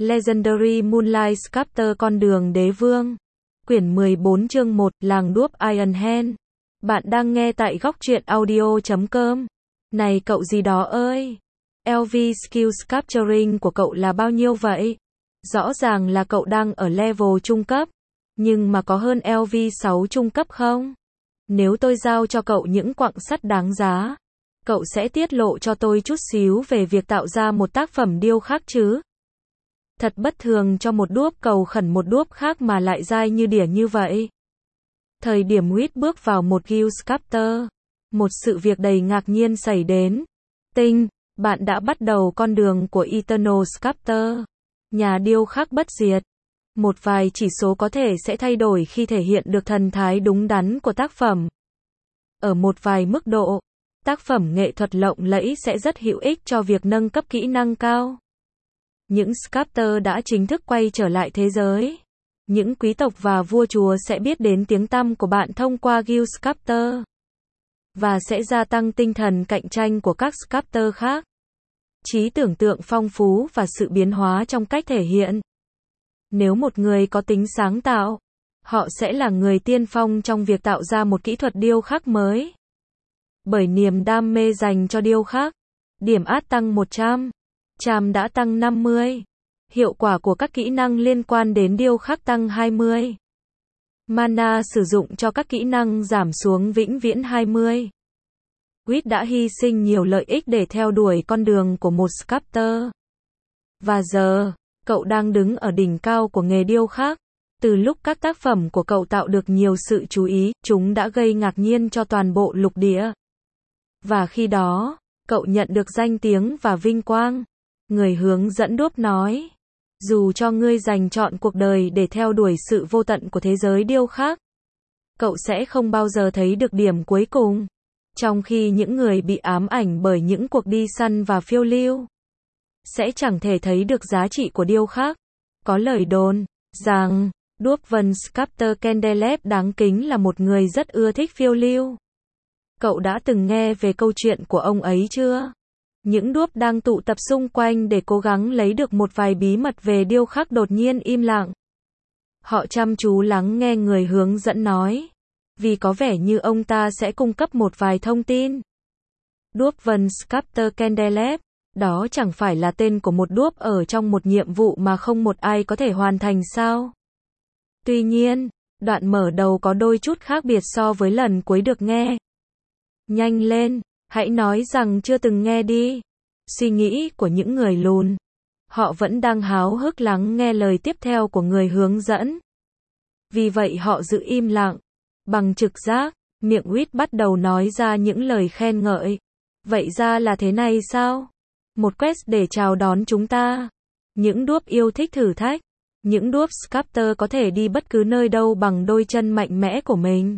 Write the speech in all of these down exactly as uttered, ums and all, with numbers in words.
Legendary Moonlight Sculptor Con đường đế vương. Quyển mười bốn chương một, Làng đuốc Iron Hand. Bạn đang nghe tại góc truyện audio chấm com. Này cậu gì đó ơi! lờ vê Skill Sculpturing của cậu là bao nhiêu vậy? Rõ ràng là cậu đang ở level trung cấp. Nhưng mà có hơn lờ vê sáu trung cấp không? Nếu tôi giao cho cậu những quặng sắt đáng giá, cậu sẽ tiết lộ cho tôi chút xíu về việc tạo ra một tác phẩm điêu khắc chứ? Thật bất thường cho một đuốc cầu khẩn một đuốc khác mà lại dai như đỉa như vậy. Thời điểm Huýt bước vào một guild sculptor, một sự việc đầy ngạc nhiên xảy đến. Tinh, bạn đã bắt đầu con đường của Eternal Sculptor, nhà điêu khắc bất diệt. Một vài chỉ số có thể sẽ thay đổi khi thể hiện được thần thái đúng đắn của tác phẩm. Ở một vài mức độ, tác phẩm nghệ thuật lộng lẫy sẽ rất hữu ích cho việc nâng cấp kỹ năng cao. Những sculptor đã chính thức quay trở lại thế giới. Những quý tộc và vua chúa sẽ biết đến tiếng tăm của bạn thông qua guild sculptor, và sẽ gia tăng tinh thần cạnh tranh của các sculptor khác. Trí tưởng tượng phong phú và sự biến hóa trong cách thể hiện. Nếu một người có tính sáng tạo, họ sẽ là người tiên phong trong việc tạo ra một kỹ thuật điêu khắc mới. Bởi niềm đam mê dành cho điêu khắc, điểm át tăng một trăm, cham đã tăng năm mươi. Hiệu quả của các kỹ năng liên quan đến điêu khắc tăng hai mươi. Mana sử dụng cho các kỹ năng giảm xuống vĩnh viễn hai mươi. Huýt đã hy sinh nhiều lợi ích để theo đuổi con đường của một sculptor. Và giờ, cậu đang đứng ở đỉnh cao của nghề điêu khắc. Từ lúc các tác phẩm của cậu tạo được nhiều sự chú ý, chúng đã gây ngạc nhiên cho toàn bộ lục địa. Và khi đó, cậu nhận được danh tiếng và vinh quang. Người hướng dẫn đuốc nói, dù cho ngươi dành trọn cuộc đời để theo đuổi sự vô tận của thế giới điêu khắc, cậu sẽ không bao giờ thấy được điểm cuối cùng. Trong khi những người bị ám ảnh bởi những cuộc đi săn và phiêu lưu sẽ chẳng thể thấy được giá trị của điêu khắc. Có lời đồn rằng Dwarven Sculptor Kendeleb đáng kính là một người rất ưa thích phiêu lưu. Cậu đã từng nghe về câu chuyện của ông ấy chưa? Những đuốc đang tụ tập xung quanh để cố gắng lấy được một vài bí mật về điêu khắc đột nhiên im lặng. Họ chăm chú lắng nghe người hướng dẫn nói, vì có vẻ như ông ta sẽ cung cấp một vài thông tin. Dwarven Sculptor Kendeleb, đó chẳng phải là tên của một đuốc ở trong một nhiệm vụ mà không một ai có thể hoàn thành sao? Tuy nhiên, đoạn mở đầu có đôi chút khác biệt so với lần cuối được nghe. Nhanh lên, hãy nói rằng chưa từng nghe đi. Suy nghĩ của những người lùn. Họ vẫn đang háo hức lắng nghe lời tiếp theo của người hướng dẫn. Vì vậy họ giữ im lặng. Bằng trực giác, miệng Huýt bắt đầu nói ra những lời khen ngợi. Vậy ra là thế này sao? Một quest để chào đón chúng ta. Những đuốc yêu thích thử thách. Những đuốc sculptor có thể đi bất cứ nơi đâu bằng đôi chân mạnh mẽ của mình.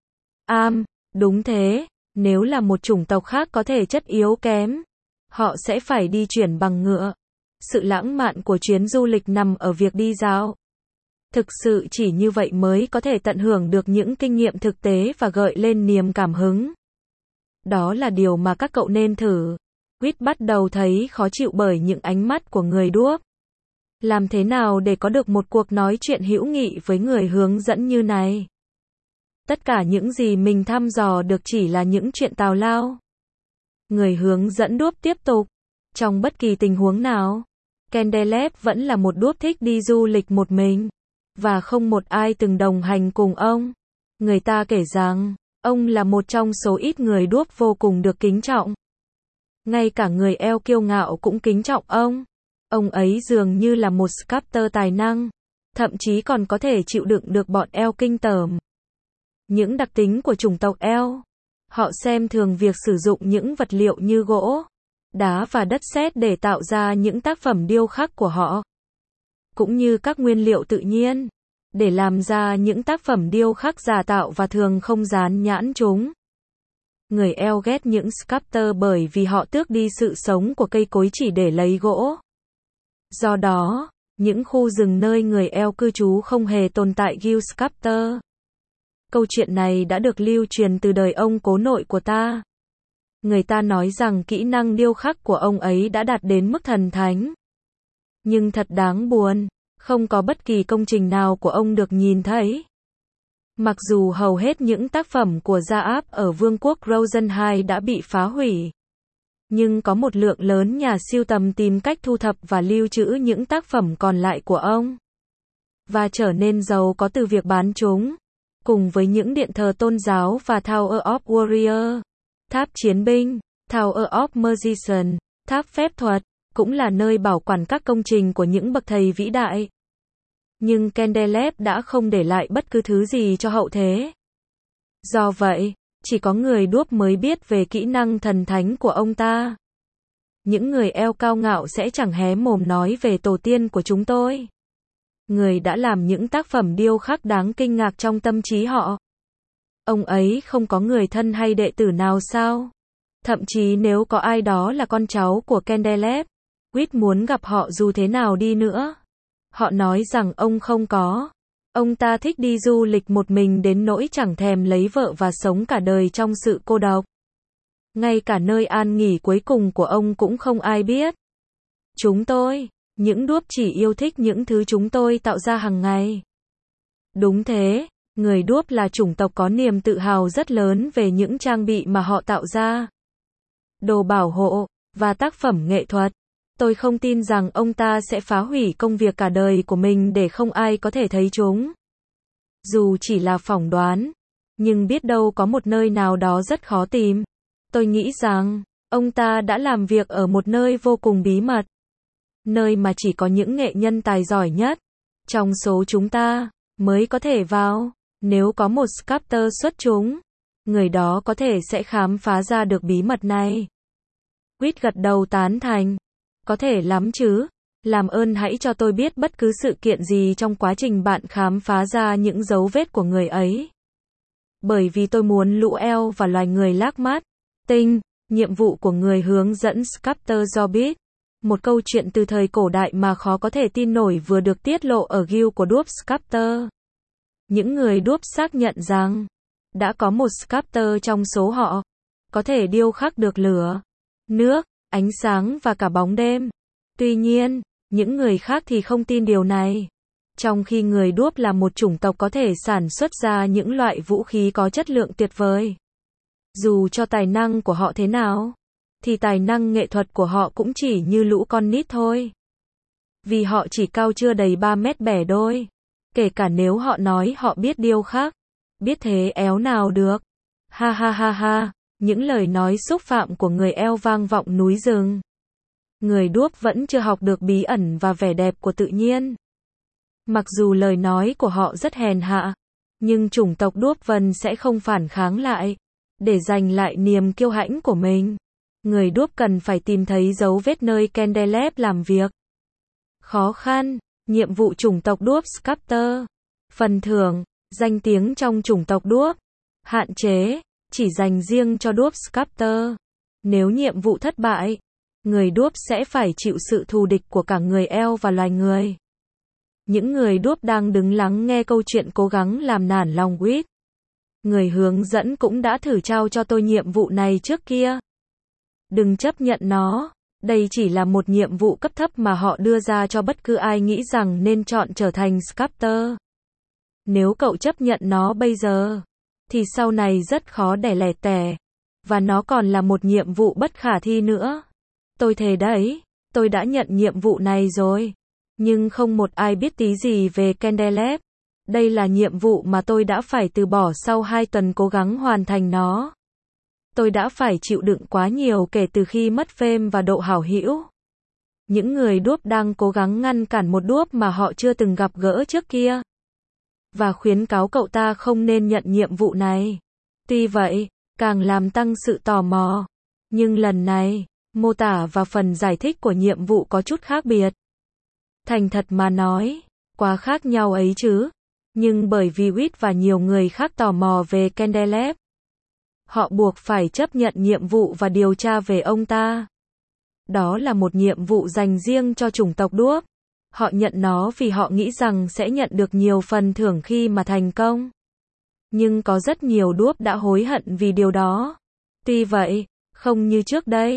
Am, đúng thế. Nếu là một chủng tộc khác có thể chất yếu kém, họ sẽ phải đi chuyển bằng ngựa. Sự lãng mạn của chuyến du lịch nằm ở việc đi dạo. Thực sự chỉ như vậy mới có thể tận hưởng được những kinh nghiệm thực tế và gợi lên niềm cảm hứng. Đó là điều mà các cậu nên thử. Huýt bắt đầu thấy khó chịu bởi những ánh mắt của người đuốc. Làm thế nào để có được một cuộc nói chuyện hữu nghị với người hướng dẫn như này? Tất cả những gì mình thăm dò được chỉ là những chuyện tào lao. Người hướng dẫn đuốc tiếp tục. Trong bất kỳ tình huống nào, Kendeleb vẫn là một đuốc thích đi du lịch một mình. Và không một ai từng đồng hành cùng ông. Người ta kể rằng, ông là một trong số ít người đuốc vô cùng được kính trọng. Ngay cả người elf kiêu ngạo cũng kính trọng ông. Ông ấy dường như là một sculptor tài năng. Thậm chí còn có thể chịu đựng được bọn elf kinh tởm. Những đặc tính của chủng tộc elf. Họ xem thường việc sử dụng những vật liệu như gỗ, đá và đất sét để tạo ra những tác phẩm điêu khắc của họ. Cũng như các nguyên liệu tự nhiên, để làm ra những tác phẩm điêu khắc giả tạo và thường không dán nhãn chúng. Người elf ghét những sculptor bởi vì họ tước đi sự sống của cây cối chỉ để lấy gỗ. Do đó, những khu rừng nơi người elf cư trú không hề tồn tại guild sculptor. Câu chuyện này đã được lưu truyền từ đời ông cố nội của ta. Người ta nói rằng kỹ năng điêu khắc của ông ấy đã đạt đến mức thần thánh. Nhưng thật đáng buồn, không có bất kỳ công trình nào của ông được nhìn thấy. Mặc dù hầu hết những tác phẩm của Zaap ở Vương quốc Rosenheim đã bị phá hủy, nhưng có một lượng lớn nhà sưu tầm tìm cách thu thập và lưu trữ những tác phẩm còn lại của ông, và trở nên giàu có từ việc bán chúng, cùng với những điện thờ tôn giáo và Tower of Warrior, tháp chiến binh, Tower of Magician, tháp phép thuật, cũng là nơi bảo quản các công trình của những bậc thầy vĩ đại. Nhưng Kendelev đã không để lại bất cứ thứ gì cho hậu thế. Do vậy, chỉ có người đuốc mới biết về kỹ năng thần thánh của ông ta. Những người eo cao ngạo sẽ chẳng hé mồm nói về tổ tiên của chúng tôi. Người đã làm những tác phẩm điêu khắc đáng kinh ngạc trong tâm trí họ. Ông ấy không có người thân hay đệ tử nào sao? Thậm chí nếu có ai đó là con cháu của Kendelev, Quýt muốn gặp họ dù thế nào đi nữa. Họ nói rằng ông không có. Ông ta thích đi du lịch một mình đến nỗi chẳng thèm lấy vợ và sống cả đời trong sự cô độc. Ngay cả nơi an nghỉ cuối cùng của ông cũng không ai biết. Chúng tôi, những đuốc chỉ yêu thích những thứ chúng tôi tạo ra hàng ngày. Đúng thế, người đuốc là chủng tộc có niềm tự hào rất lớn về những trang bị mà họ tạo ra. Đồ bảo hộ, và tác phẩm nghệ thuật. Tôi không tin rằng ông ta sẽ phá hủy công việc cả đời của mình để không ai có thể thấy chúng. Dù chỉ là phỏng đoán, nhưng biết đâu có một nơi nào đó rất khó tìm. Tôi nghĩ rằng, ông ta đã làm việc ở một nơi vô cùng bí mật. Nơi mà chỉ có những nghệ nhân tài giỏi nhất, trong số chúng ta, mới có thể vào. Nếu có một sculptor xuất chúng, người đó có thể sẽ khám phá ra được bí mật này. Quýt gật đầu tán thành. Có thể lắm chứ. Làm ơn hãy cho tôi biết bất cứ sự kiện gì trong quá trình bạn khám phá ra những dấu vết của người ấy. Bởi vì tôi muốn lũ eo và loài người lác mắt. Tinh, nhiệm vụ của người hướng dẫn Sculptor Zorbit. Một câu chuyện từ thời cổ đại mà khó có thể tin nổi vừa được tiết lộ ở Guild của Dwarf Sculptor. Những người Dwarf xác nhận rằng, đã có một Sculptor trong số họ, có thể điêu khắc được lửa, nước, ánh sáng và cả bóng đêm. Tuy nhiên, những người khác thì không tin điều này. Trong khi người Dwarf là một chủng tộc có thể sản xuất ra những loại vũ khí có chất lượng tuyệt vời. Dù cho tài năng của họ thế nào, thì tài năng nghệ thuật của họ cũng chỉ như lũ con nít thôi. Vì họ chỉ cao chưa đầy ba mét bẻ đôi. Kể cả nếu họ nói họ biết điêu khắc. Biết thế éo nào được. Ha ha ha ha. Những lời nói xúc phạm của người eo vang vọng núi rừng. Người đuốc vẫn chưa học được bí ẩn và vẻ đẹp của tự nhiên. Mặc dù lời nói của họ rất hèn hạ, nhưng chủng tộc đuốc vân sẽ không phản kháng lại. Để giành lại niềm kiêu hãnh của mình, người đuốc cần phải tìm thấy dấu vết nơi Kendelev làm việc. Khó khăn, nhiệm vụ chủng tộc đuốc Sculptor. Phần thưởng, danh tiếng trong chủng tộc đuốc. Hạn chế, chỉ dành riêng cho đuốc Sculptor. Nếu nhiệm vụ thất bại, người đuốc sẽ phải chịu sự thù địch của cả người eo và loài người. Những người đuốc đang đứng lắng nghe câu chuyện cố gắng làm nản lòng Quýt. Người hướng dẫn cũng đã thử trao cho tôi nhiệm vụ này trước kia. Đừng chấp nhận nó. Đây chỉ là một nhiệm vụ cấp thấp mà họ đưa ra cho bất cứ ai nghĩ rằng nên chọn trở thành Sculptor. Nếu cậu chấp nhận nó bây giờ, thì sau này rất khó để lẻ tẻ. Và nó còn là một nhiệm vụ bất khả thi nữa. Tôi thề đấy, tôi đã nhận nhiệm vụ này rồi. Nhưng không một ai biết tí gì về Kendelev. Đây là nhiệm vụ mà tôi đã phải từ bỏ sau hai tuần cố gắng hoàn thành nó. Tôi đã phải chịu đựng quá nhiều kể từ khi mất fame và độ hảo hữu. Những người đuốc đang cố gắng ngăn cản một đuốc mà họ chưa từng gặp gỡ trước kia. Và khuyến cáo cậu ta không nên nhận nhiệm vụ này. Tuy vậy, càng làm tăng sự tò mò. Nhưng lần này, mô tả và phần giải thích của nhiệm vụ có chút khác biệt. Thành thật mà nói, quá khác nhau ấy chứ. Nhưng bởi vì Quýt và nhiều người khác tò mò về Kendelev, họ buộc phải chấp nhận nhiệm vụ và điều tra về ông ta. Đó là một nhiệm vụ dành riêng cho chủng tộc đuốc. Họ nhận nó vì họ nghĩ rằng sẽ nhận được nhiều phần thưởng khi mà thành công. Nhưng có rất nhiều đuốc đã hối hận vì điều đó. Tuy vậy, không như trước đây,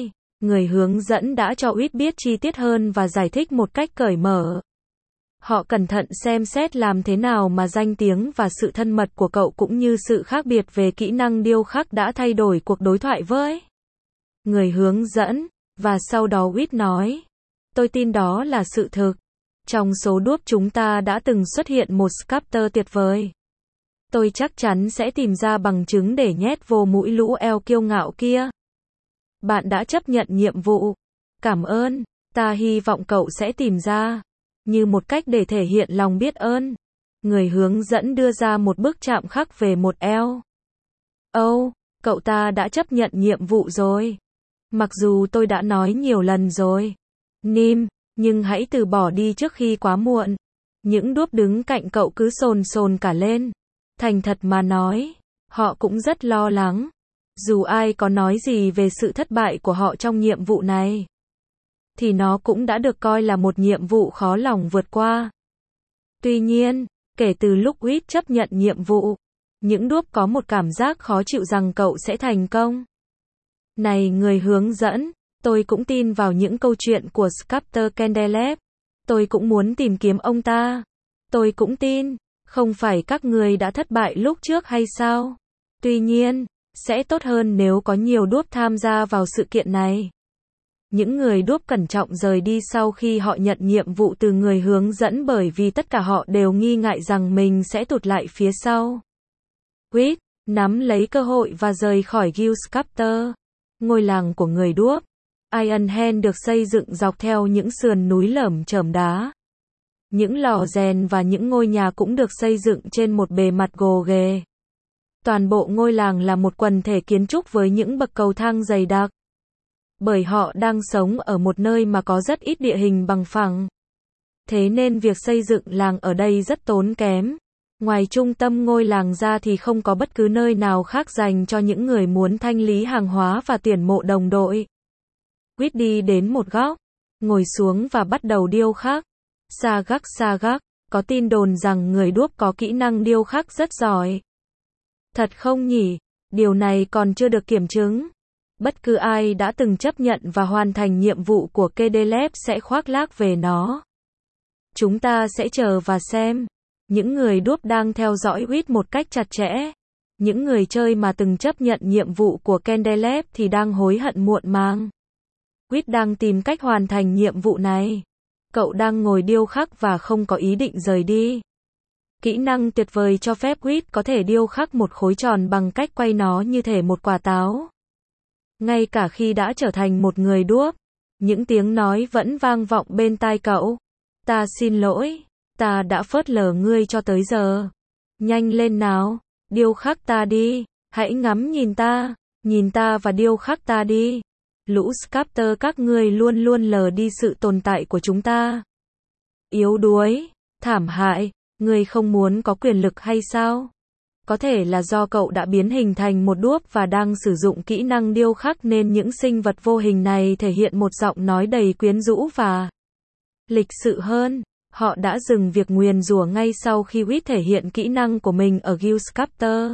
Người hướng dẫn đã cho Whit biết chi tiết hơn và giải thích một cách cởi mở. Họ cẩn thận xem xét làm thế nào mà danh tiếng và sự thân mật của cậu cũng như sự khác biệt về kỹ năng điêu khắc đã thay đổi cuộc đối thoại với người hướng dẫn. Và sau đó Whit nói, tôi tin đó là sự thực. Trong số đuốc chúng ta đã từng xuất hiện một sculptor tuyệt vời. Tôi chắc chắn sẽ tìm ra bằng chứng để nhét vô mũi lũ eo kiêu ngạo kia. Bạn đã chấp nhận nhiệm vụ. Cảm ơn. Ta hy vọng cậu sẽ tìm ra. Như một cách để thể hiện lòng biết ơn. Người hướng dẫn đưa ra một bức chạm khắc về một eo. Âu, oh, cậu ta đã chấp nhận nhiệm vụ rồi. Mặc dù tôi đã nói nhiều lần rồi. Nim, nhưng hãy từ bỏ đi trước khi quá muộn. Những đuốc đứng cạnh cậu cứ sồn sồn cả lên. Thành thật mà nói, họ cũng rất lo lắng. Dù ai có nói gì về sự thất bại của họ trong nhiệm vụ này, thì nó cũng đã được coi là một nhiệm vụ khó lòng vượt qua. Tuy nhiên, kể từ lúc Whit chấp nhận nhiệm vụ, những đuốc có một cảm giác khó chịu rằng cậu sẽ thành công. Này người hướng dẫn, tôi cũng tin vào những câu chuyện của Sculptor Kendeleb. Tôi cũng muốn tìm kiếm ông ta. Tôi cũng tin, không phải các người đã thất bại lúc trước hay sao? Tuy nhiên, sẽ tốt hơn nếu có nhiều đuốc tham gia vào sự kiện này. Những người đuốc cẩn trọng rời đi sau khi họ nhận nhiệm vụ từ người hướng dẫn bởi vì tất cả họ đều nghi ngại rằng mình sẽ tụt lại phía sau. Whit nắm lấy cơ hội và rời khỏi Guild Sculptor, ngôi làng của người đuốc. Iron Hand được xây dựng dọc theo những sườn núi lởm chởm đá. Những lò rèn và những ngôi nhà cũng được xây dựng trên một bề mặt gồ ghề. Toàn bộ ngôi làng là một quần thể kiến trúc với những bậc cầu thang dày đặc. Bởi họ đang sống ở một nơi mà có rất ít địa hình bằng phẳng. Thế nên việc xây dựng làng ở đây rất tốn kém. Ngoài trung tâm ngôi làng ra thì không có bất cứ nơi nào khác dành cho những người muốn thanh lý hàng hóa và tuyển mộ đồng đội. Whit đi đến một góc, ngồi xuống và bắt đầu điêu khắc. Sa gắc sa gắc, có tin đồn rằng người đuốc có kỹ năng điêu khắc rất giỏi. Thật không nhỉ? Điều này còn chưa được kiểm chứng. Bất cứ ai đã từng chấp nhận và hoàn thành nhiệm vụ của Kendeleb sẽ khoác lác về nó. Chúng ta sẽ chờ và xem. Những người đuốc đang theo dõi Whit một cách chặt chẽ. Những người chơi mà từng chấp nhận nhiệm vụ của Kendeleb thì đang hối hận muộn màng. Whit đang tìm cách hoàn thành nhiệm vụ này. Cậu đang ngồi điêu khắc và không có ý định rời đi. Kỹ năng tuyệt vời cho phép Whit có thể điêu khắc một khối tròn bằng cách quay nó như thể một quả táo. Ngay cả khi đã trở thành một người đuốc, những tiếng nói vẫn vang vọng bên tai cậu. Ta xin lỗi, ta đã phớt lờ ngươi cho tới giờ. Nhanh lên nào, điêu khắc ta đi, hãy ngắm nhìn ta, nhìn ta và điêu khắc ta đi. Lũ sculptor các ngươi luôn luôn lờ đi sự tồn tại của chúng ta. Yếu đuối, thảm hại, ngươi không muốn có quyền lực hay sao? Có thể là do cậu đã biến hình thành một đuốc và đang sử dụng kỹ năng điêu khắc nên những sinh vật vô hình này thể hiện một giọng nói đầy quyến rũ và lịch sự hơn. Họ đã dừng việc nguyền rủa ngay sau khi Whit thể hiện kỹ năng của mình ở Guild Sculptor.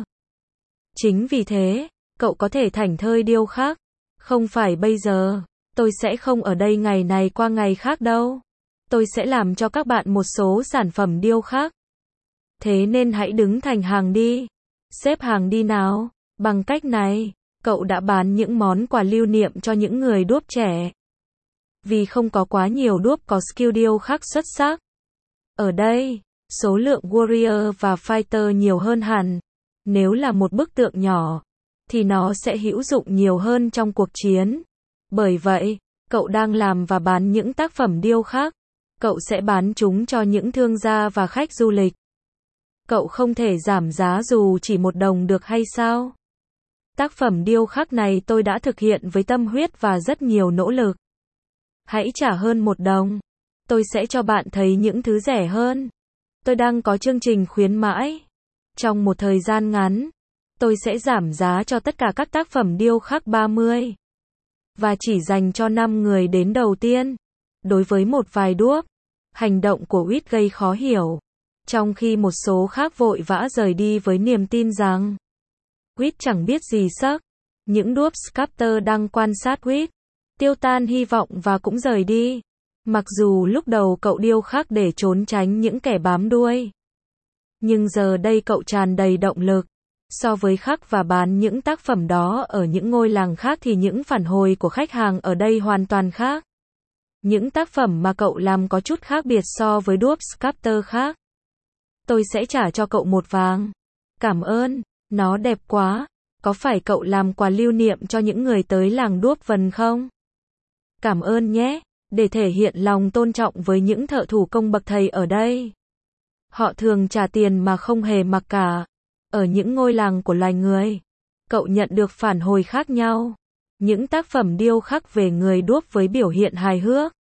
Chính vì thế, cậu có thể thảnh thơi điêu khắc. Không phải bây giờ, tôi sẽ không ở đây ngày này qua ngày khác đâu. Tôi sẽ làm cho các bạn một số sản phẩm điêu khắc. Thế nên hãy đứng thành hàng đi. Xếp hàng đi nào. Bằng cách này, cậu đã bán những món quà lưu niệm cho những người đuốc trẻ. Vì không có quá nhiều đuốc có skill điêu khắc xuất sắc. Ở đây, số lượng warrior và fighter nhiều hơn hẳn. Nếu là một bức tượng nhỏ, thì nó sẽ hữu dụng nhiều hơn trong cuộc chiến. Bởi vậy, cậu đang làm và bán những tác phẩm điêu khắc. Cậu sẽ bán chúng cho những thương gia và khách du lịch. Cậu không thể giảm giá dù chỉ một đồng được hay sao? Tác phẩm điêu khắc này tôi đã thực hiện với tâm huyết và rất nhiều nỗ lực. Hãy trả hơn một đồng. Tôi sẽ cho bạn thấy những thứ rẻ hơn. Tôi đang có chương trình khuyến mãi. Trong một thời gian ngắn, tôi sẽ giảm giá cho tất cả các tác phẩm điêu khắc ba mươi. Và chỉ dành cho năm người đến đầu tiên. Đối với một vài đuốc, hành động của Whit gây khó hiểu. Trong khi một số khác vội vã rời đi với niềm tin rằng Whit chẳng biết gì sắc. Những đuốc sculptor đang quan sát Whit. tiêu tan hy vọng và cũng rời đi. Mặc dù lúc đầu cậu điêu khắc để trốn tránh những kẻ bám đuôi. Nhưng giờ đây cậu tràn đầy động lực. So với khắc và bán những tác phẩm đó ở những ngôi làng khác thì những phản hồi của khách hàng ở đây hoàn toàn khác. Những tác phẩm mà cậu làm có chút khác biệt so với dwarf sculptor khác. Tôi sẽ trả cho cậu một vàng. Cảm ơn, nó đẹp quá. Có phải cậu làm quà lưu niệm cho những người tới làng đuốc vần không? Cảm ơn nhé, để thể hiện lòng tôn trọng với những thợ thủ công bậc thầy ở đây. Họ thường trả tiền mà không hề mặc cả. Ở những ngôi làng của loài người, cậu nhận được phản hồi khác nhau. Những tác phẩm điêu khắc về người đuốc với biểu hiện hài hước.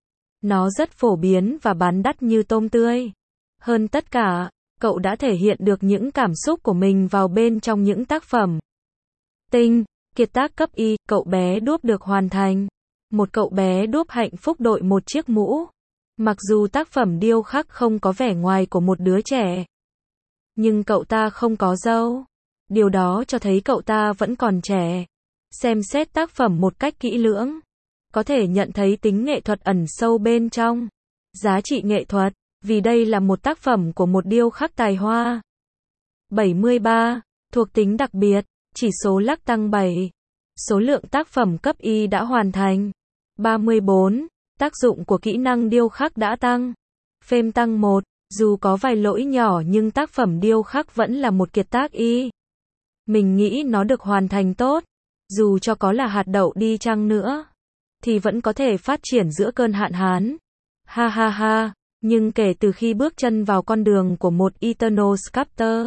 Nó rất phổ biến và bán đắt như tôm tươi. Hơn tất cả, cậu đã thể hiện được những cảm xúc của mình vào bên trong những tác phẩm. Tinh, kiệt tác cấp Y, cậu bé đuốc được hoàn thành. Một cậu bé đuốc hạnh phúc đội một chiếc mũ. Mặc dù tác phẩm điêu khắc không có vẻ ngoài của một đứa trẻ. Nhưng cậu ta không có râu. Điều đó cho thấy cậu ta vẫn còn trẻ. Xem xét tác phẩm một cách kỹ lưỡng. Có thể nhận thấy tính nghệ thuật ẩn sâu bên trong. Giá trị nghệ thuật, vì đây là một tác phẩm của một điêu khắc tài hoa. bảy mươi ba. Thuộc tính đặc biệt, chỉ số lắc tăng bảy. Số lượng tác phẩm cấp Y đã hoàn thành. ba mươi bốn. Tác dụng của kỹ năng điêu khắc đã tăng. Phêm tăng một. Dù có vài lỗi nhỏ nhưng tác phẩm điêu khắc vẫn là một kiệt tác Y. Mình nghĩ nó được hoàn thành tốt. Dù cho có là hạt đậu đi chăng nữa, thì vẫn có thể phát triển giữa cơn hạn hán. Ha ha ha. Nhưng kể từ khi bước chân vào con đường của một Eternal Sculptor,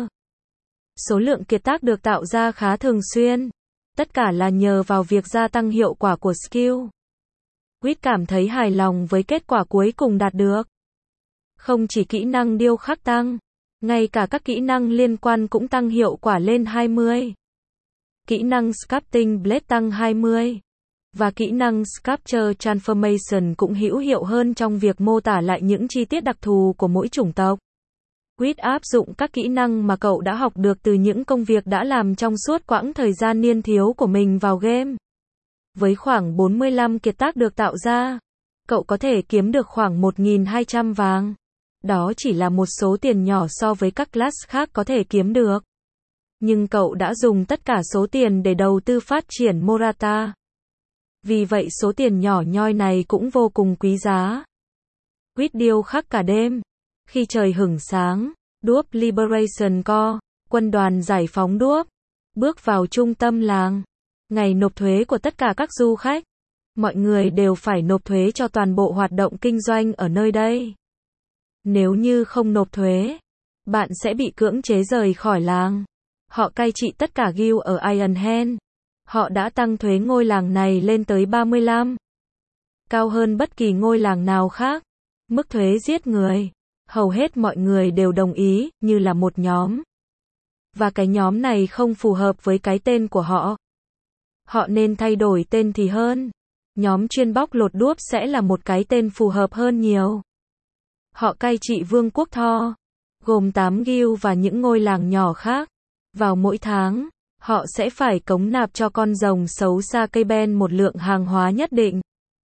số lượng kiệt tác được tạo ra khá thường xuyên. Tất cả là nhờ vào việc gia tăng hiệu quả của skill. Quýt cảm thấy hài lòng với kết quả cuối cùng đạt được. Không chỉ kỹ năng điêu khắc tăng, ngay cả các kỹ năng liên quan cũng tăng hiệu quả lên hai mươi. Kỹ năng Sculpting Blade tăng hai mươi. Và kỹ năng Sculpture Transformation cũng hữu hiệu hơn trong việc mô tả lại những chi tiết đặc thù của mỗi chủng tộc. Quýt áp dụng các kỹ năng mà cậu đã học được từ những công việc đã làm trong suốt quãng thời gian niên thiếu của mình vào game. Với khoảng bốn mươi lăm kiệt tác được tạo ra, cậu có thể kiếm được khoảng một nghìn hai trăm vàng. Đó chỉ là một số tiền nhỏ so với các class khác có thể kiếm được. Nhưng cậu đã dùng tất cả số tiền để đầu tư phát triển Morata. Vì vậy số tiền nhỏ nhoi này cũng vô cùng quý giá. Quýt điêu khắc cả đêm. Khi trời hửng sáng, Dwarf Liberation Corps, quân đoàn giải phóng Dwarf, bước vào trung tâm làng. Ngày nộp thuế của tất cả các du khách. Mọi người đều phải nộp thuế cho toàn bộ hoạt động kinh doanh ở nơi đây. Nếu như không nộp thuế, bạn sẽ bị cưỡng chế rời khỏi làng. Họ cai trị tất cả guild ở Ironhand. Họ đã tăng thuế ngôi làng này lên tới ba mươi lăm. Cao hơn bất kỳ ngôi làng nào khác. Mức thuế giết người. Hầu hết mọi người đều đồng ý, như là một nhóm. Và cái nhóm này không phù hợp với cái tên của họ. Họ nên thay đổi tên thì hơn. Nhóm chuyên bóc lột đuốc sẽ là một cái tên phù hợp hơn nhiều. Họ cai trị vương quốc Thor, gồm tám guild và những ngôi làng nhỏ khác. Vào mỗi tháng, họ sẽ phải cống nạp cho con rồng xấu xa cây ben một lượng hàng hóa nhất định.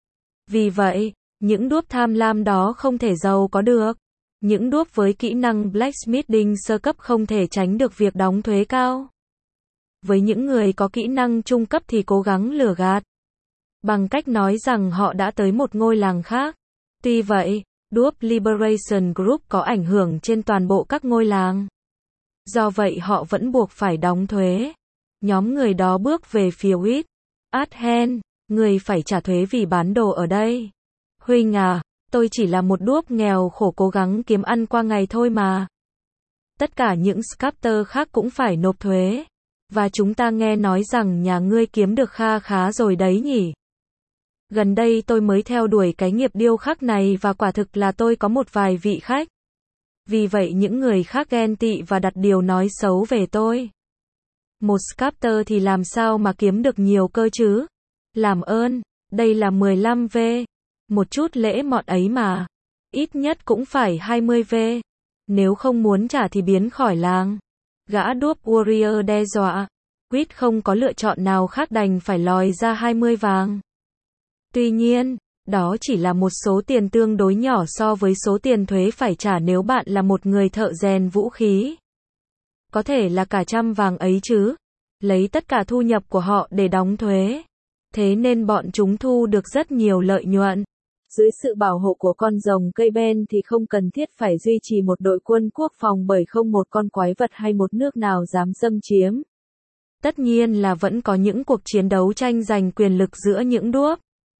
Vì vậy, những đuốc tham lam đó không thể giàu có được. Những đuốc với kỹ năng blacksmithing sơ cấp không thể tránh được việc đóng thuế cao. Với những người có kỹ năng trung cấp thì cố gắng lừa gạt. Bằng cách nói rằng họ đã tới một ngôi làng khác. Tuy vậy, Dwarf Liberation Group có ảnh hưởng trên toàn bộ các ngôi làng. Do vậy họ vẫn buộc phải đóng thuế. Nhóm người đó bước về phía Quýt. Adhen, người phải trả thuế vì bán đồ ở đây. Huynh à, tôi chỉ là một đuốc nghèo khổ cố gắng kiếm ăn qua ngày thôi mà. Tất cả những sculptor khác cũng phải nộp thuế. Và chúng ta nghe nói rằng nhà ngươi kiếm được kha khá rồi đấy nhỉ. Gần đây tôi mới theo đuổi cái nghiệp điêu khắc này và quả thực là tôi có một vài vị khách. Vì vậy những người khác ghen tị và đặt điều nói xấu về tôi. Một sculptor thì làm sao mà kiếm được nhiều cơ chứ? Làm ơn, đây là mười lăm vê. Một chút lễ mọn ấy mà. Ít nhất cũng phải hai mươi vê. Nếu không muốn trả thì biến khỏi làng. Gã Dwarf Warrior đe dọa. Quýt không có lựa chọn nào khác đành phải lòi ra hai mươi vàng. Tuy nhiên, đó chỉ là một số tiền tương đối nhỏ so với số tiền thuế phải trả nếu bạn là một người thợ rèn vũ khí. Có thể là cả trăm vàng ấy chứ. Lấy tất cả thu nhập của họ để đóng thuế. Thế nên bọn chúng thu được rất nhiều lợi nhuận. Dưới sự bảo hộ của con rồng cây ben thì không cần thiết phải duy trì một đội quân quốc phòng bởi không một con quái vật hay một nước nào dám xâm chiếm. Tất nhiên là vẫn có những cuộc chiến đấu tranh giành quyền lực giữa những đuốc.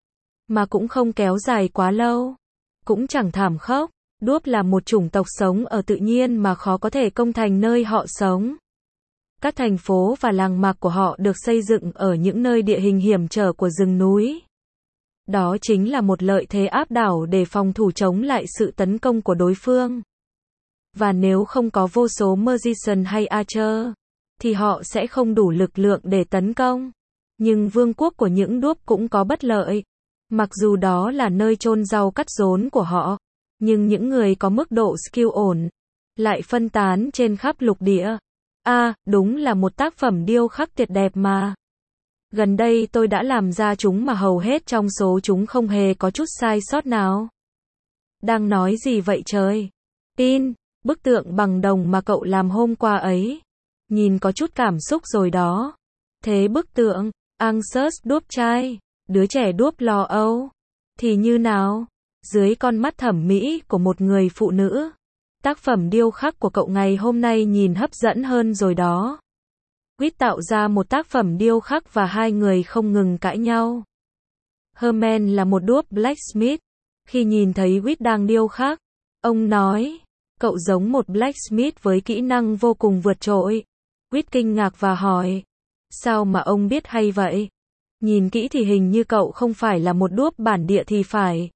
Mà cũng không kéo dài quá lâu. Cũng chẳng thảm khốc. Đuốc là một chủng tộc sống ở tự nhiên mà khó có thể công thành nơi họ sống. Các thành phố và làng mạc của họ được xây dựng ở những nơi địa hình hiểm trở của rừng núi. Đó chính là một lợi thế áp đảo để phòng thủ chống lại sự tấn công của đối phương. Và nếu không có vô số Magician hay Archer, thì họ sẽ không đủ lực lượng để tấn công. Nhưng vương quốc của những đuốc cũng có bất lợi. Mặc dù đó là nơi chôn rau cắt rốn của họ, nhưng những người có mức độ skill ổn lại phân tán trên khắp lục địa. À, đúng là một tác phẩm điêu khắc tuyệt đẹp mà. Gần đây tôi đã làm ra chúng mà hầu hết trong số chúng không hề có chút sai sót nào. Đang nói gì vậy trời? Pin, bức tượng bằng đồng mà cậu làm hôm qua ấy. Nhìn có chút cảm xúc rồi đó. Thế bức tượng, Angus đuốc trai, đứa trẻ đuốc lo âu, thì như nào? Dưới con mắt thẩm mỹ của một người phụ nữ, tác phẩm điêu khắc của cậu ngày hôm nay nhìn hấp dẫn hơn rồi đó. Quýt tạo ra một tác phẩm điêu khắc và hai người không ngừng cãi nhau. Herman là một đuốc blacksmith. Khi nhìn thấy Quýt đang điêu khắc, ông nói, cậu giống một blacksmith với kỹ năng vô cùng vượt trội. Quýt kinh ngạc và hỏi, sao mà ông biết hay vậy? Nhìn kỹ thì hình như cậu không phải là một đuốc bản địa thì phải.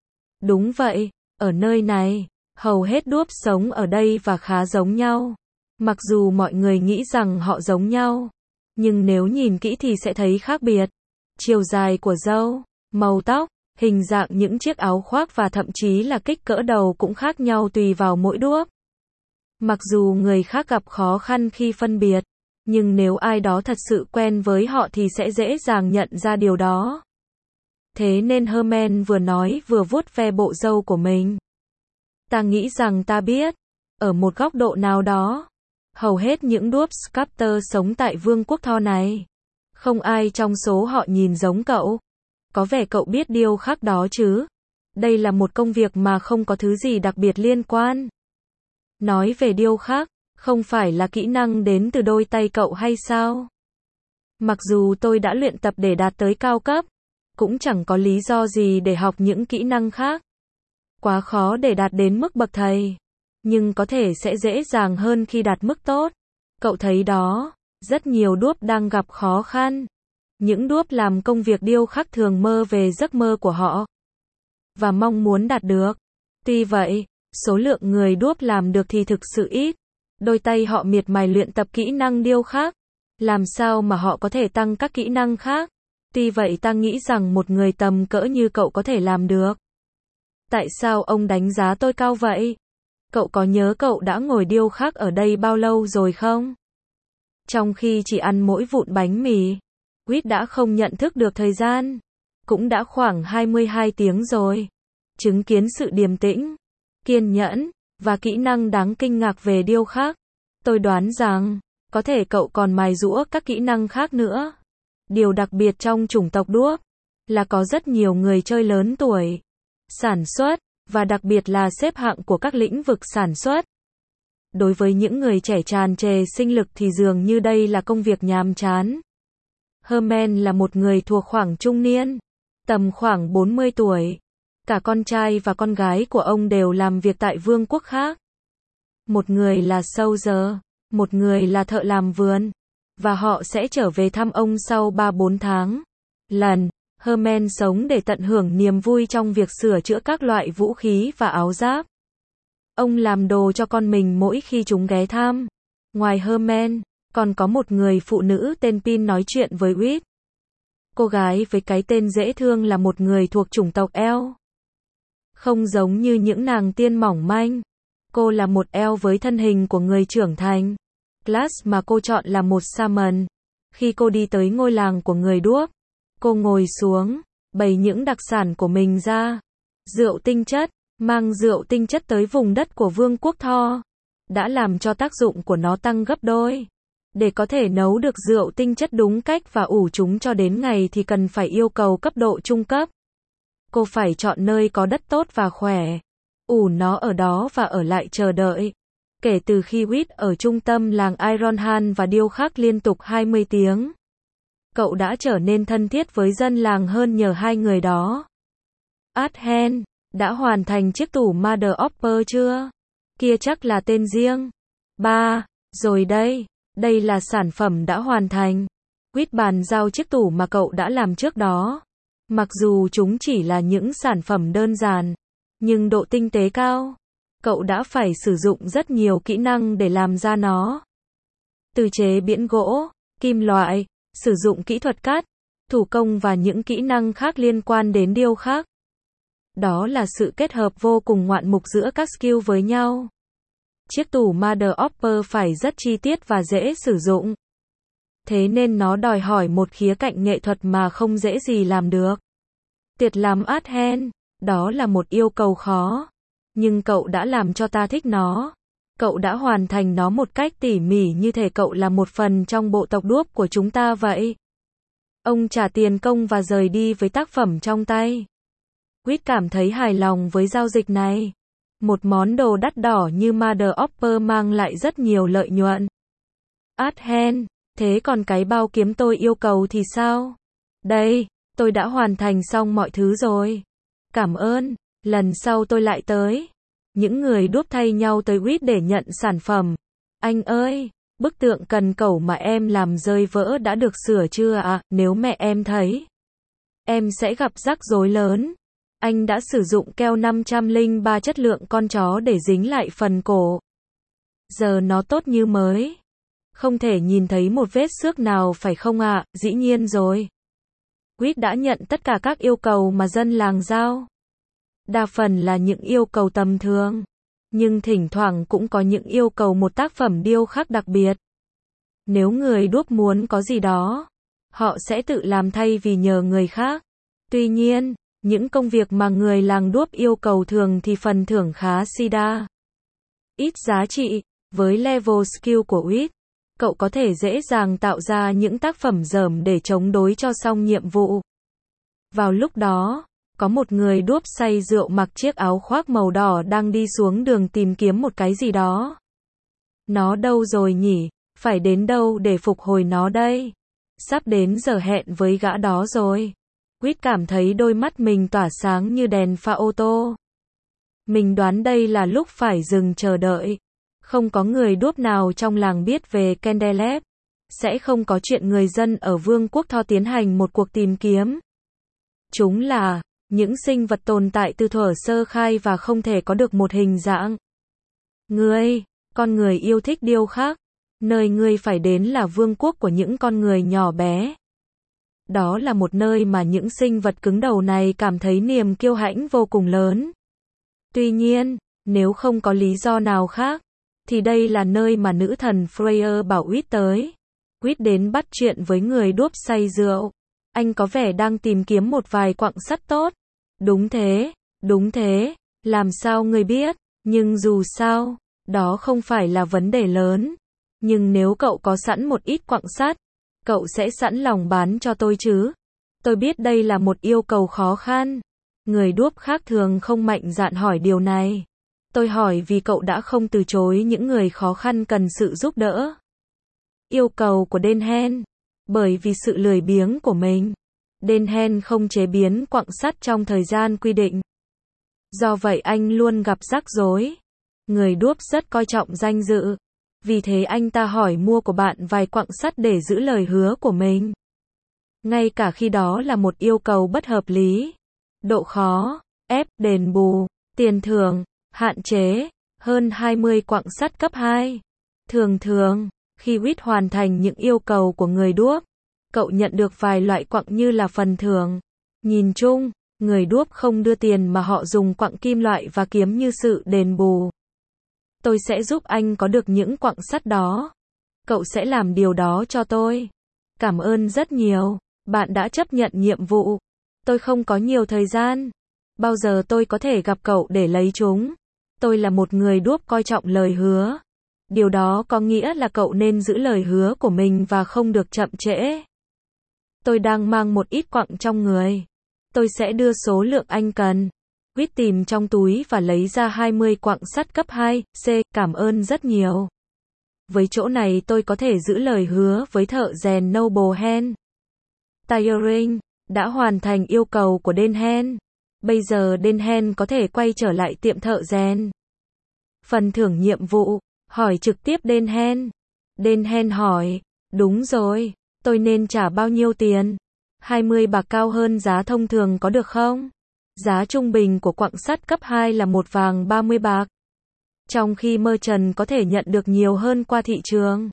Đúng vậy, ở nơi này, hầu hết đuốc sống ở đây và khá giống nhau. Mặc dù mọi người nghĩ rằng họ giống nhau, nhưng nếu nhìn kỹ thì sẽ thấy khác biệt. Chiều dài của râu, màu tóc, hình dạng những chiếc áo khoác và thậm chí là kích cỡ đầu cũng khác nhau tùy vào mỗi đuốc. Mặc dù người khác gặp khó khăn khi phân biệt, nhưng nếu ai đó thật sự quen với họ thì sẽ dễ dàng nhận ra điều đó. Thế nên Herman vừa nói vừa vuốt ve bộ râu của mình. Ta nghĩ rằng ta biết, ở một góc độ nào đó, hầu hết những đuốc sculptor sống tại vương quốc Thor này, không ai trong số họ nhìn giống cậu. Có vẻ cậu biết điêu khắc đó chứ. Đây là một công việc mà không có thứ gì đặc biệt liên quan. Nói về điêu khắc, không phải là kỹ năng đến từ đôi tay cậu hay sao? Mặc dù tôi đã luyện tập để đạt tới cao cấp, cũng chẳng có lý do gì để học những kỹ năng khác. Quá khó để đạt đến mức bậc thầy. Nhưng có thể sẽ dễ dàng hơn khi đạt mức tốt. Cậu thấy đó, rất nhiều đuốc đang gặp khó khăn. Những đuốc làm công việc điêu khắc thường mơ về giấc mơ của họ và mong muốn đạt được. Tuy vậy, số lượng người đuốc làm được thì thực sự ít. Đôi tay họ miệt mài luyện tập kỹ năng điêu khắc. Làm sao mà họ có thể tăng các kỹ năng khác? Tuy vậy ta nghĩ rằng một người tầm cỡ như cậu có thể làm được. Tại sao ông đánh giá tôi cao vậy? Cậu có nhớ cậu đã ngồi điêu khắc ở đây bao lâu rồi không? Trong khi chỉ ăn mỗi vụn bánh mì, Quýt đã không nhận thức được thời gian. Cũng đã khoảng hai mươi hai tiếng rồi. Chứng kiến sự điềm tĩnh, kiên nhẫn, và kỹ năng đáng kinh ngạc về điêu khắc. Tôi đoán rằng, có thể cậu còn mài giũa các kỹ năng khác nữa. Điều đặc biệt trong chủng tộc đuốc, là có rất nhiều người chơi lớn tuổi, sản xuất, và đặc biệt là xếp hạng của các lĩnh vực sản xuất. Đối với những người trẻ tràn trề sinh lực thì dường như đây là công việc nhàm chán. Herman là một người thuộc khoảng trung niên, tầm khoảng bốn mươi tuổi. Cả con trai và con gái của ông đều làm việc tại vương quốc khác. Một người là soldier, một người là thợ làm vườn, và họ sẽ trở về thăm ông sau ba bốn tháng. Lần, Herman sống để tận hưởng niềm vui trong việc sửa chữa các loại vũ khí và áo giáp. Ông làm đồ cho con mình mỗi khi chúng ghé thăm. Ngoài Herman, còn có một người phụ nữ tên Pin nói chuyện với Quýt. Cô gái với cái tên dễ thương là một người thuộc chủng tộc Elf. Không giống như những nàng tiên mỏng manh. Cô là một elf với thân hình của người trưởng thành. Class mà cô chọn là một shaman. Khi cô đi tới ngôi làng của người đuốc, cô ngồi xuống, bày những đặc sản của mình ra. Rượu tinh chất, mang rượu tinh chất tới vùng đất của Vương quốc Tho, đã làm cho tác dụng của nó tăng gấp đôi. Để có thể nấu được rượu tinh chất đúng cách và ủ chúng cho đến ngày thì cần phải yêu cầu cấp độ trung cấp. Cô phải chọn nơi có đất tốt và khỏe, ủ nó ở đó và ở lại chờ đợi. Kể từ khi Whit ở trung tâm làng Ironhan và điêu khắc liên tục hai mươi tiếng, cậu đã trở nên thân thiết với dân làng hơn nhờ hai người đó. Athen, đã hoàn thành chiếc tủ Mother Hopper chưa? Kia chắc là tên riêng. Ba, rồi đây, đây là sản phẩm đã hoàn thành. Whit bàn giao chiếc tủ mà cậu đã làm trước đó. Mặc dù chúng chỉ là những sản phẩm đơn giản, nhưng độ tinh tế cao. Cậu đã phải sử dụng rất nhiều kỹ năng để làm ra nó. Từ chế biến gỗ, kim loại, sử dụng kỹ thuật cắt, thủ công và những kỹ năng khác liên quan đến điêu khắc. Đó là sự kết hợp vô cùng ngoạn mục giữa các skill với nhau. Chiếc tủ Mother Hopper phải rất chi tiết và dễ sử dụng. Thế nên nó đòi hỏi một khía cạnh nghệ thuật mà không dễ gì làm được. Tuyệt lắm Athen, đó là một yêu cầu khó. Nhưng cậu đã làm cho ta thích nó. Cậu đã hoàn thành nó một cách tỉ mỉ như thể cậu là một phần trong bộ tộc đuốc của chúng ta vậy. Ông trả tiền công và rời đi với tác phẩm trong tay. Whit cảm thấy hài lòng với giao dịch này. Một món đồ đắt đỏ như Mother Hopper mang lại rất nhiều lợi nhuận. Athen, thế còn cái bao kiếm tôi yêu cầu thì sao? Đây, tôi đã hoàn thành xong mọi thứ rồi. Cảm ơn, lần sau tôi lại tới. Những người đúp thay nhau tới Whit để nhận sản phẩm. Anh ơi, bức tượng cần cẩu mà em làm rơi vỡ đã được sửa chưa ạ? À? Nếu mẹ em thấy, em sẽ gặp rắc rối lớn. Anh đã sử dụng keo năm trăm lẻ ba chất lượng con chó để dính lại phần cổ. Giờ nó tốt như mới. Không thể nhìn thấy một vết xước nào phải không ạ? À? Dĩ nhiên rồi. Whit đã nhận tất cả các yêu cầu mà dân làng giao. Đa phần là những yêu cầu tầm thường. Nhưng thỉnh thoảng cũng có những yêu cầu một tác phẩm điêu khắc đặc biệt. Nếu người đuốc muốn có gì đó, họ sẽ tự làm thay vì nhờ người khác. Tuy nhiên, những công việc mà người làng đuốc yêu cầu thường thì phần thưởng khá si đa. Ít giá trị, với level skill của Whit, cậu có thể dễ dàng tạo ra những tác phẩm dởm để chống đối cho xong nhiệm vụ. Vào lúc đó, có một người đuốc say rượu mặc chiếc áo khoác màu đỏ đang đi xuống đường tìm kiếm một cái gì đó. Nó đâu rồi nhỉ? Phải đến đâu để phục hồi nó đây? Sắp đến giờ hẹn với gã đó rồi. Whit cảm thấy đôi mắt mình tỏa sáng như đèn pha ô tô. Mình đoán đây là lúc phải dừng chờ đợi. Không có người đuốc nào trong làng biết về Candeleb. Sẽ không có chuyện người dân ở Vương quốc Tho tiến hành một cuộc tìm kiếm. Chúng là những sinh vật tồn tại từ thuở sơ khai và không thể có được một hình dạng. Ngươi, con người yêu thích điêu khắc. Nơi ngươi phải đến là vương quốc của những con người nhỏ bé. Đó là một nơi mà những sinh vật cứng đầu này cảm thấy niềm kiêu hãnh vô cùng lớn. Tuy nhiên, nếu không có lý do nào khác, thì đây là nơi mà nữ thần Freya bảo Whit tới. Whit đến bắt chuyện với người đuốc say rượu. Anh có vẻ đang tìm kiếm một vài quặng sắt tốt. Đúng thế, đúng thế, làm sao ngươi biết, nhưng dù sao, đó không phải là vấn đề lớn. Nhưng nếu cậu có sẵn một ít quặng sắt, cậu sẽ sẵn lòng bán cho tôi chứ? Tôi biết đây là một yêu cầu khó khăn. Người đuốc khác thường không mạnh dạn hỏi điều này. Tôi hỏi vì cậu đã không từ chối những người khó khăn cần sự giúp đỡ. Yêu cầu của Denhen. Bởi vì sự lười biếng của mình, Denhen không chế biến quặng sắt trong thời gian quy định. Do vậy anh luôn gặp rắc rối. Người đuốc rất coi trọng danh dự. Vì thế anh ta hỏi mua của bạn vài quặng sắt để giữ lời hứa của mình. Ngay cả khi đó là một yêu cầu bất hợp lý. Độ khó, ép, đền bù, tiền thưởng, hạn chế, hơn hai mươi quặng sắt cấp hai. Thường thường, khi Whit hoàn thành những yêu cầu của người đuốc, cậu nhận được vài loại quặng như là phần thưởng. Nhìn chung, người đuốc không đưa tiền mà họ dùng quặng kim loại và kiếm như sự đền bù. Tôi sẽ giúp anh có được những quặng sắt đó. Cậu sẽ làm điều đó cho tôi. Cảm ơn rất nhiều. Bạn đã chấp nhận nhiệm vụ. Tôi không có nhiều thời gian. Bao giờ tôi có thể gặp cậu để lấy chúng? Tôi là một người đuốc coi trọng lời hứa. Điều đó có nghĩa là cậu nên giữ lời hứa của mình và không được chậm trễ. Tôi đang mang một ít quặng trong người. Tôi sẽ đưa số lượng anh cần. Quýt tìm trong túi và lấy ra hai mươi quặng sắt cấp hai, C, cảm ơn rất nhiều. Với chỗ này tôi có thể giữ lời hứa với thợ rèn Noble Hand. Tiring, đã hoàn thành yêu cầu của Denhen. Bây giờ Denhen có thể quay trở lại tiệm thợ rèn. Phần thưởng nhiệm vụ, hỏi trực tiếp Denhen. Denhen hỏi, đúng rồi, tôi nên trả bao nhiêu tiền? hai mươi bạc cao hơn giá thông thường có được không? Giá trung bình của quặng sắt cấp hai là một vàng ba mươi bạc. Trong khi merchant có thể nhận được nhiều hơn qua thị trường.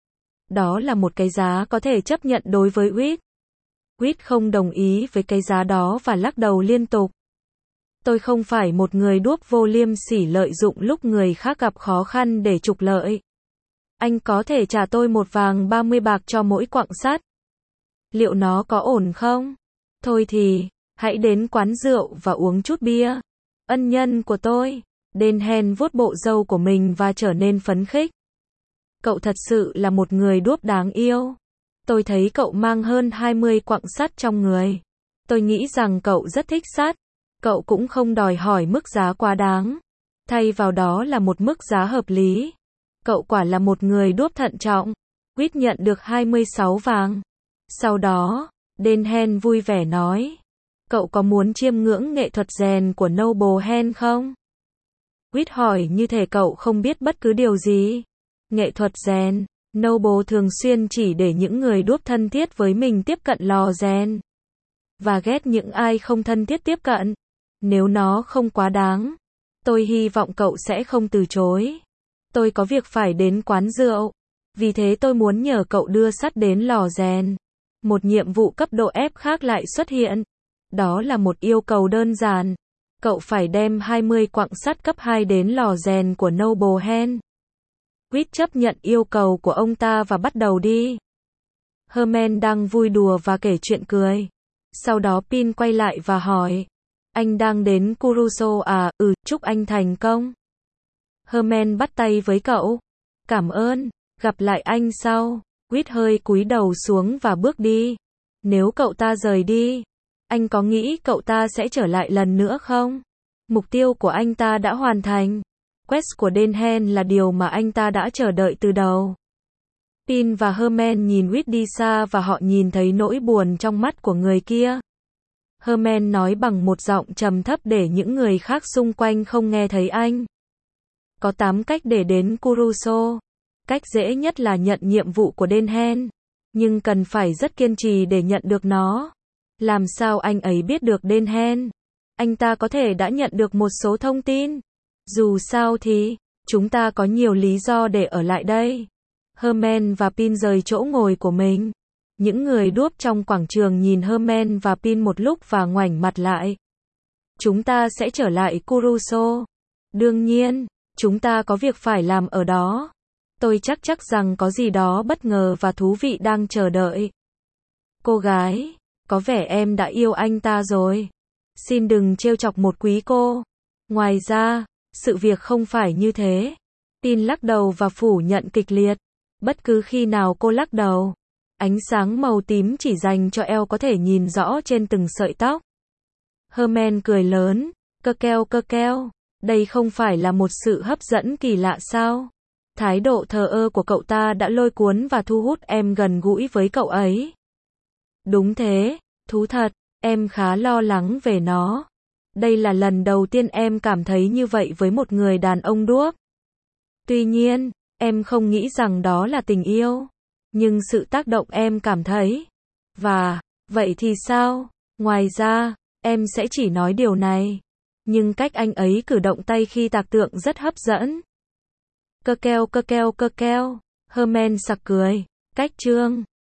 Đó là một cái giá có thể chấp nhận đối với Whit. Whit không đồng ý với cái giá đó và lắc đầu liên tục. Tôi không phải một người đuốc vô liêm sỉ lợi dụng lúc người khác gặp khó khăn để trục lợi. Anh có thể trả tôi một vàng ba mươi bạc cho mỗi quặng sắt. Liệu nó có ổn không? Thôi thì, hãy đến quán rượu và uống chút bia. Ân nhân của tôi. Denhen vuốt bộ râu của mình và trở nên phấn khích. Cậu thật sự là một người đuốc đáng yêu. Tôi thấy cậu mang hơn hai mươi quặng sắt trong người. Tôi nghĩ rằng cậu rất thích sắt. Cậu cũng không đòi hỏi mức giá quá đáng. Thay vào đó là một mức giá hợp lý. Cậu quả là một người đuốc thận trọng. Quýt nhận được hai mươi sáu vàng. Sau đó, Denhen vui vẻ nói. Cậu có muốn chiêm ngưỡng nghệ thuật rèn của Noble Hand không? Quýt hỏi như thể cậu không biết bất cứ điều gì. Nghệ thuật rèn, Noble thường xuyên chỉ để những người đuốc thân thiết với mình tiếp cận lò rèn. Và ghét những ai không thân thiết tiếp cận. Nếu nó không quá đáng, tôi hy vọng cậu sẽ không từ chối. Tôi có việc phải đến quán rượu. Vì thế tôi muốn nhờ cậu đưa sắt đến lò rèn. Một nhiệm vụ cấp độ F khác lại xuất hiện. Đó là một yêu cầu đơn giản. Cậu phải đem hai mươi quặng sắt cấp hai đến lò rèn của Noble Hand. Quýt chấp nhận yêu cầu của ông ta và bắt đầu đi. Herman đang vui đùa và kể chuyện cười. Sau đó Pin quay lại và hỏi. Anh đang đến Kuruso à? Ừ, chúc anh thành công. Herman bắt tay với cậu. Cảm ơn, gặp lại anh sau. Quýt hơi cúi đầu xuống và bước đi. Nếu cậu ta rời đi, anh có nghĩ cậu ta sẽ trở lại lần nữa không? Mục tiêu của anh ta đã hoàn thành. Quest của Denhen là điều mà anh ta đã chờ đợi từ đầu. Pin và Herman nhìn Whit đi xa và họ nhìn thấy nỗi buồn trong mắt của người kia. Herman nói bằng một giọng trầm thấp để những người khác xung quanh không nghe thấy anh. Có tám cách để đến Kuruso. Cách dễ nhất là nhận nhiệm vụ của Denhen. Nhưng cần phải rất kiên trì để nhận được nó. Làm sao anh ấy biết được Denhen? Anh ta có thể đã nhận được một số thông tin. Dù sao thì, chúng ta có nhiều lý do để ở lại đây. Herman và Pin rời chỗ ngồi của mình. Những người đuốc trong quảng trường nhìn Herman và Pin một lúc và ngoảnh mặt lại. Chúng ta sẽ trở lại Kuruso. Đương nhiên, chúng ta có việc phải làm ở đó. Tôi chắc chắc rằng có gì đó bất ngờ và thú vị đang chờ đợi. Cô gái, có vẻ em đã yêu anh ta rồi. Xin đừng trêu chọc một quý cô. Ngoài ra, sự việc không phải như thế. Pin lắc đầu và phủ nhận kịch liệt. Bất cứ khi nào cô lắc đầu, ánh sáng màu tím chỉ dành cho eo có thể nhìn rõ trên từng sợi tóc. Herman cười lớn, cơ keo cơ keo, đây không phải là một sự hấp dẫn kỳ lạ sao? Thái độ thờ ơ của cậu ta đã lôi cuốn và thu hút em gần gũi với cậu ấy. Đúng thế, thú thật, em khá lo lắng về nó. Đây là lần đầu tiên em cảm thấy như vậy với một người đàn ông đuốc. Tuy nhiên, em không nghĩ rằng đó là tình yêu. Nhưng sự tác động em cảm thấy. Và, vậy thì sao? Ngoài ra, em sẽ chỉ nói điều này. Nhưng cách anh ấy cử động tay khi tạc tượng rất hấp dẫn. Cơ keo cơ keo cơ keo. Herman sặc cười. Cách chương.